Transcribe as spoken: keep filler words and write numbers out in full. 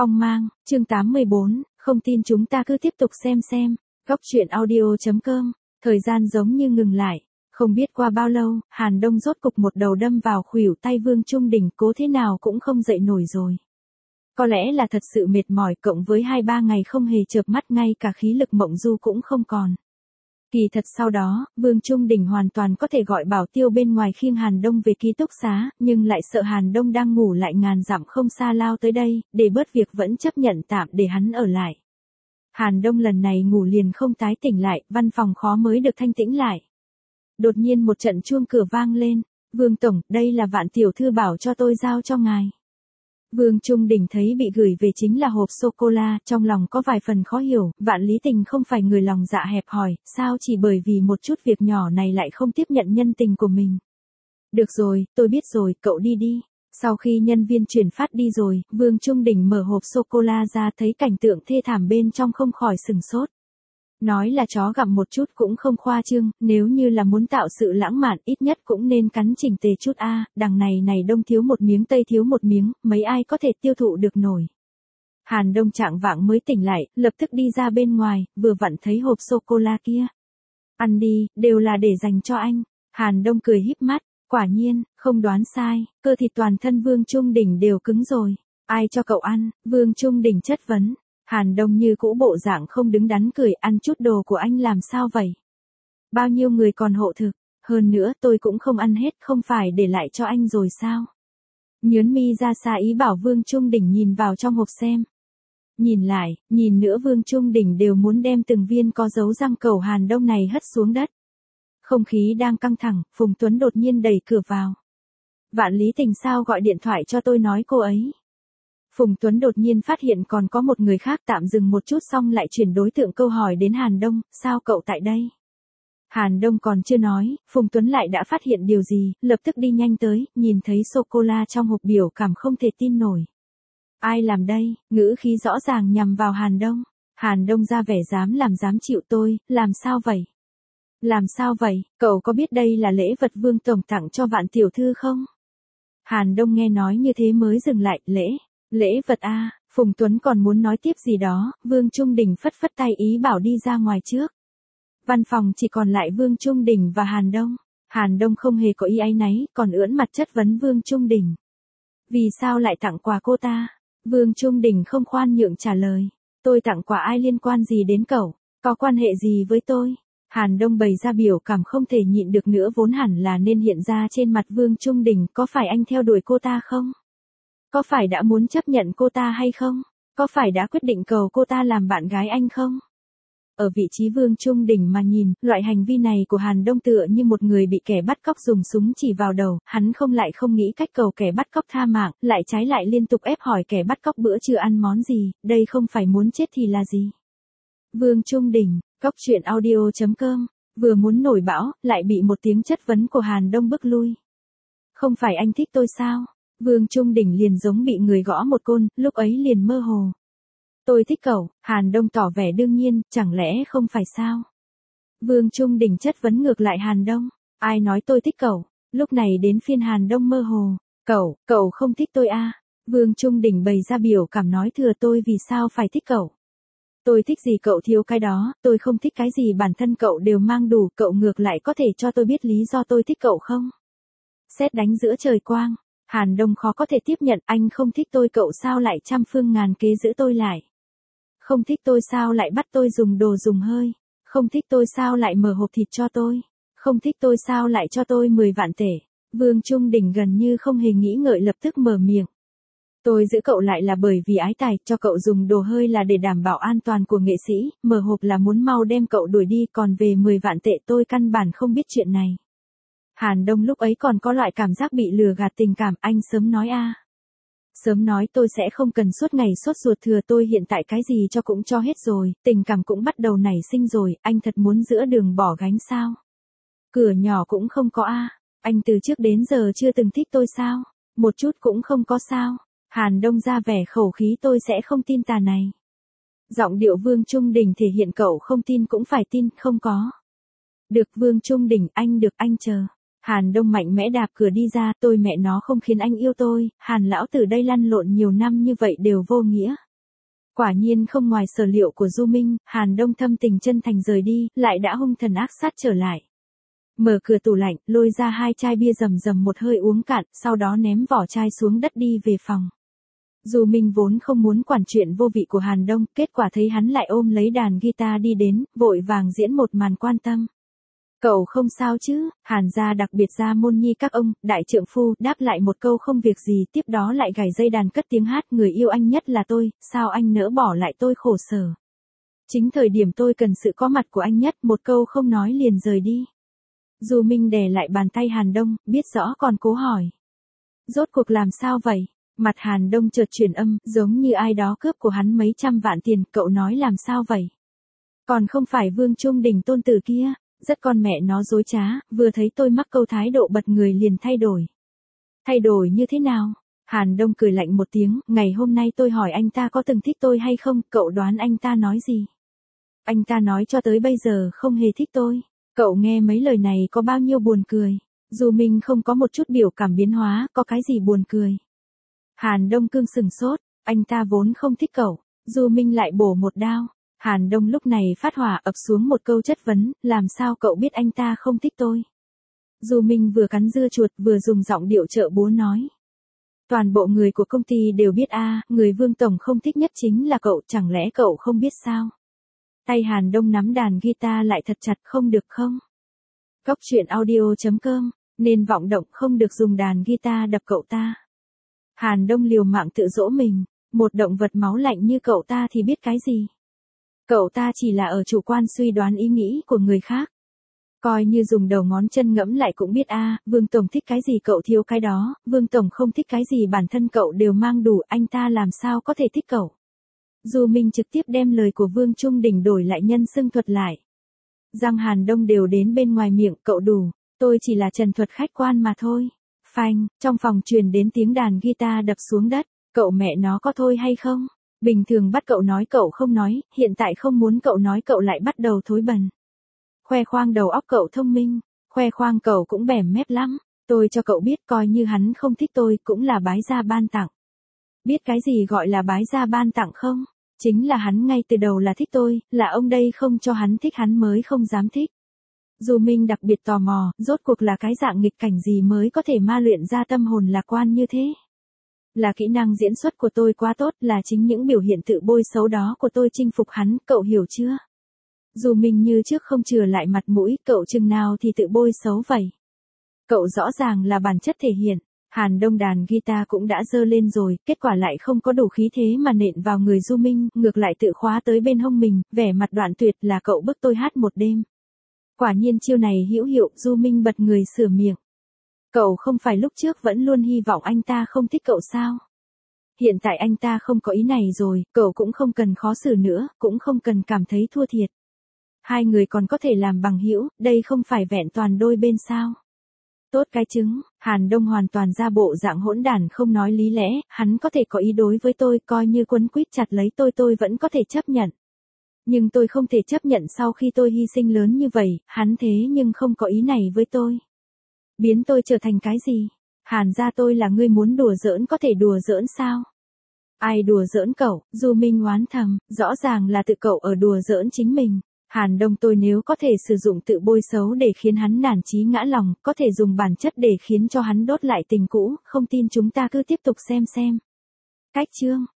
Phong mang, chương tám mươi bốn, không tin chúng ta cứ tiếp tục xem xem. Góc truyện audio chấm com, thời gian giống như ngừng lại. Không biết qua bao lâu, Hàn Đông rốt cục một đầu đâm vào khuỷu tay Vương Trung Đình, cố thế nào cũng không dậy nổi rồi. Có lẽ là thật sự mệt mỏi, cộng với hai ba ngày không hề chợp mắt, ngay cả khí lực mộng du cũng không còn. Kỳ thật sau đó, Vương Trung Đình hoàn toàn có thể gọi bảo tiêu bên ngoài khiêng Hàn Đông về ký túc xá, nhưng lại sợ Hàn Đông đang ngủ lại ngàn dặm không xa lao tới đây, để bớt việc vẫn chấp nhận tạm để hắn ở lại. Hàn Đông lần này ngủ liền không tái tỉnh lại, văn phòng khó mới được thanh tĩnh lại. Đột nhiên một trận chuông cửa vang lên. Vương Tổng, đây là Vạn Tiểu Thư bảo cho tôi giao cho ngài. Vương Trung Đình thấy bị gửi về chính là hộp sô-cô-la, trong lòng có vài phần khó hiểu, Vạn Lý Tình không phải người lòng dạ hẹp hòi, sao chỉ bởi vì một chút việc nhỏ này lại không tiếp nhận nhân tình của mình. Được rồi, tôi biết rồi, cậu đi đi. Sau khi nhân viên chuyển phát đi rồi, Vương Trung Đình mở hộp sô-cô-la ra, thấy cảnh tượng thê thảm bên trong không khỏi sừng sốt. Nói là chó gặm một chút cũng không khoa trương, nếu như là muốn tạo sự lãng mạn ít nhất cũng nên cắn chỉnh tề chút a, đằng này này đông thiếu một miếng tây thiếu một miếng, mấy ai có thể tiêu thụ được nổi. Hàn Đông trạng vạng mới tỉnh lại, lập tức đi ra bên ngoài, vừa vặn thấy hộp sô-cô-la kia. Ăn đi, đều là để dành cho anh. Hàn Đông cười híp mắt, quả nhiên, không đoán sai, cơ thịt toàn thân Vương Trung Đình đều cứng rồi. Ai cho cậu ăn? Vương Trung Đình chất vấn. Hàn Đông như cũ bộ dạng không đứng đắn cười, ăn chút đồ của anh làm sao vậy? Bao nhiêu người còn hộ thực, hơn nữa tôi cũng không ăn hết, không phải để lại cho anh rồi sao? Nhớn mi ra xa ý bảo Vương Trung Đình nhìn vào trong hộp xem. Nhìn lại, nhìn nữa Vương Trung Đình đều muốn đem từng viên có dấu răng cẩu Hàn Đông này hất xuống đất. Không khí đang căng thẳng, Phùng Tuấn đột nhiên đẩy cửa vào. Vạn Lý Tình sao gọi điện thoại cho tôi nói cô ấy? Phùng Tuấn đột nhiên phát hiện còn có một người khác, tạm dừng một chút xong lại chuyển đối tượng câu hỏi đến Hàn Đông, sao cậu tại đây? Hàn Đông còn chưa nói, Phùng Tuấn lại đã phát hiện điều gì, lập tức đi nhanh tới, nhìn thấy sô-cô-la trong hộp biểu cảm không thể tin nổi. Ai làm đây? Ngữ khí rõ ràng nhằm vào Hàn Đông. Hàn Đông ra vẻ dám làm dám chịu tôi, làm sao vậy? Làm sao vậy, cậu có biết đây là lễ vật Vương Tổng tặng cho Vạn Tiểu Thư không? Hàn Đông nghe nói như thế mới dừng lại, lễ. Lễ vật a, à, Phùng Tuấn còn muốn nói tiếp gì đó, Vương Trung Đình phất phất tay ý bảo đi ra ngoài trước. Văn phòng chỉ còn lại Vương Trung Đình và Hàn Đông. Hàn Đông không hề có ý áy náy, còn ưỡn mặt chất vấn Vương Trung Đình. Vì sao lại tặng quà cô ta? Vương Trung Đình không khoan nhượng trả lời. Tôi tặng quà ai liên quan gì đến cậu? Có quan hệ gì với tôi? Hàn Đông bày ra biểu cảm không thể nhịn được nữa, vốn hẳn là nên hiện ra trên mặt Vương Trung Đình, có phải anh theo đuổi cô ta không? Có phải đã muốn chấp nhận cô ta hay không? Có phải đã quyết định cầu cô ta làm bạn gái anh không? Ở vị trí Vương Trung Đình mà nhìn, loại hành vi này của Hàn Đông tựa như một người bị kẻ bắt cóc dùng súng chỉ vào đầu, hắn không lại không nghĩ cách cầu kẻ bắt cóc tha mạng, lại trái lại liên tục ép hỏi kẻ bắt cóc bữa trưa ăn món gì, đây không phải muốn chết thì là gì? Vương Trung Đình, góc truyện audio chấm com, vừa muốn nổi bão, lại bị một tiếng chất vấn của Hàn Đông bức lui. Không phải anh thích tôi sao? Vương Trung Đình liền giống bị người gõ một côn, lúc ấy liền mơ hồ. Tôi thích cậu, Hàn Đông tỏ vẻ đương nhiên, chẳng lẽ không phải sao? Vương Trung Đình chất vấn ngược lại Hàn Đông, ai nói tôi thích cậu? Lúc này đến phiên Hàn Đông mơ hồ, cậu, cậu không thích tôi à? Vương Trung Đình bày ra biểu cảm nói thừa tôi vì sao phải thích cậu? Tôi thích gì cậu thiếu cái đó, tôi không thích cái gì bản thân cậu đều mang đủ, cậu ngược lại có thể cho tôi biết lý do tôi thích cậu không? Sét đánh giữa trời quang. Hàn Đông khó có thể tiếp nhận, anh không thích tôi cậu sao lại trăm phương ngàn kế giữ tôi lại? Không thích tôi sao lại bắt tôi dùng đồ dùng hơi? Không thích tôi sao lại mở hộp thịt cho tôi? Không thích tôi sao lại cho tôi mười vạn tể? Vương Trung Đình gần như không hề nghĩ ngợi lập tức mở miệng. Tôi giữ cậu lại là bởi vì ái tài, cho cậu dùng đồ hơi là để đảm bảo an toàn của nghệ sĩ, mở hộp là muốn mau đem cậu đuổi đi, còn về mười vạn tệ tôi căn bản không biết chuyện này. Hàn Đông lúc ấy còn có loại cảm giác bị lừa gạt tình cảm, anh sớm nói a. À. Sớm nói tôi sẽ không cần suốt ngày sốt ruột thừa, tôi hiện tại cái gì cho cũng cho hết rồi, tình cảm cũng bắt đầu nảy sinh rồi, anh thật muốn giữa đường bỏ gánh sao? Cửa nhỏ cũng không có a, à. Anh từ trước đến giờ chưa từng thích tôi sao? Một chút cũng không có sao? Hàn Đông ra vẻ khẩu khí, tôi sẽ không tin tà này. Giọng điệu Vương Trung Đình thể hiện cậu không tin cũng phải tin, không có. Được Vương Trung Đình, anh được, anh chờ. Hàn Đông mạnh mẽ đạp cửa đi ra, tôi mẹ nó không khiến anh yêu tôi, Hàn lão tử đây lăn lộn nhiều năm như vậy đều vô nghĩa. Quả nhiên không ngoài sở liệu của Du Minh, Hàn Đông thâm tình chân thành rời đi, lại đã hung thần ác sát trở lại. Mở cửa tủ lạnh, lôi ra hai chai bia rầm rầm một hơi uống cạn, sau đó ném vỏ chai xuống đất đi về phòng. Du Minh vốn không muốn quản chuyện vô vị của Hàn Đông, kết quả thấy hắn lại ôm lấy đàn guitar đi đến, vội vàng diễn một màn quan tâm. Cậu không sao chứ? Hàn gia đặc biệt ra môn nhi các ông, đại trượng phu, đáp lại một câu không việc gì, tiếp đó lại gảy dây đàn cất tiếng hát, người yêu anh nhất là tôi, sao anh nỡ bỏ lại tôi khổ sở. Chính thời điểm tôi cần sự có mặt của anh nhất, một câu không nói liền rời đi. Du Minh đè lại bàn tay Hàn Đông, biết rõ còn cố hỏi. Rốt cuộc làm sao vậy? Mặt Hàn Đông chợt chuyển âm, giống như ai đó cướp của hắn mấy trăm vạn tiền, cậu nói làm sao vậy? Còn không phải Vương Trung Đình tôn tử kia, rất con mẹ nó dối trá, vừa thấy tôi mắc câu thái độ bật người liền thay đổi. Thay đổi như thế nào? Hàn Đông cười lạnh một tiếng, ngày hôm nay tôi hỏi anh ta có từng thích tôi hay không, cậu đoán anh ta nói gì? Anh ta nói cho tới bây giờ không hề thích tôi. Cậu nghe mấy lời này có bao nhiêu buồn cười? Du Minh không có một chút biểu cảm biến hóa, có cái gì buồn cười? Hàn Đông cương sừng sốt, anh ta vốn không thích cậu. Du Minh lại bổ một đao. Hàn Đông lúc này phát hỏa ập xuống một câu chất vấn, làm sao cậu biết anh ta không thích tôi? Du Minh vừa cắn dưa chuột vừa dùng giọng điệu trợ búa nói. Toàn bộ người của công ty đều biết a, người Vương Tổng không thích nhất chính là cậu, chẳng lẽ cậu không biết sao? Tay Hàn Đông nắm đàn guitar lại thật chặt, không được không? Góc truyện audio chấm com, nên vọng động không được dùng đàn guitar đập cậu ta. Hàn Đông liều mạng tự dỗ mình, một động vật máu lạnh như cậu ta thì biết cái gì? Cậu ta chỉ là ở chủ quan suy đoán ý nghĩ của người khác. Coi như dùng đầu ngón chân ngẫm lại cũng biết a, Vương Tổng thích cái gì cậu thiếu cái đó, Vương Tổng không thích cái gì bản thân cậu đều mang đủ, anh ta làm sao có thể thích cậu. Du Minh trực tiếp đem lời của Vương Trung Đình đổi lại nhân xưng thuật lại. Giang Hàn Đông đều đến bên ngoài miệng, cậu đủ, tôi chỉ là trần thuật khách quan mà thôi. Phanh, trong phòng truyền đến tiếng đàn guitar đập xuống đất, cậu mẹ nó có thôi hay không? Bình thường bắt cậu nói cậu không nói, hiện tại không muốn cậu nói cậu lại bắt đầu thối bần. Khoe khoang đầu óc cậu thông minh, khoe khoang cậu cũng bẻm mép lắm, tôi cho cậu biết coi như hắn không thích tôi cũng là bái gia ban tặng. Biết cái gì gọi là bái gia ban tặng không? Chính là hắn ngay từ đầu là thích tôi, là ông đây không cho hắn thích hắn mới không dám thích. Du Minh đặc biệt tò mò, rốt cuộc là cái dạng nghịch cảnh gì mới có thể ma luyện ra tâm hồn lạc quan như thế. Là kỹ năng diễn xuất của tôi quá tốt, là chính những biểu hiện tự bôi xấu đó của tôi chinh phục hắn, cậu hiểu chưa? Du Minh như trước không chừa lại mặt mũi, cậu chừng nào thì tự bôi xấu vậy. Cậu rõ ràng là bản chất thể hiện. Hàn Đông đàn guitar cũng đã dơ lên rồi, kết quả lại không có đủ khí thế mà nện vào người Du Minh, ngược lại tự khóa tới bên hông mình, vẻ mặt đoạn tuyệt là cậu bức tôi hát một đêm. Quả nhiên chiêu này hữu hiệu, Du Minh bật người sửa miệng. Cậu không phải lúc trước vẫn luôn hy vọng anh ta không thích cậu sao? Hiện tại anh ta không có ý này rồi, cậu cũng không cần khó xử nữa, cũng không cần cảm thấy thua thiệt. Hai người còn có thể làm bằng hữu, đây không phải vẹn toàn đôi bên sao? Tốt cái chứng, Hàn Đông hoàn toàn ra bộ dạng hỗn đản không nói lý lẽ, hắn có thể có ý đối với tôi, coi như quấn quýt chặt lấy tôi tôi vẫn có thể chấp nhận. Nhưng tôi không thể chấp nhận sau khi tôi hy sinh lớn như vậy, hắn thế nhưng không có ý này với tôi. Biến tôi trở thành cái gì? Hàn gia tôi là người muốn đùa giỡn có thể đùa giỡn sao? Ai đùa giỡn cậu? Du Minh oán thầm, rõ ràng là tự cậu ở đùa giỡn chính mình. Hàn Đông tôi nếu có thể sử dụng tự bôi xấu để khiến hắn nản chí ngã lòng, có thể dùng bản chất để khiến cho hắn đốt lại tình cũ, không tin chúng ta cứ tiếp tục xem xem. Cách chương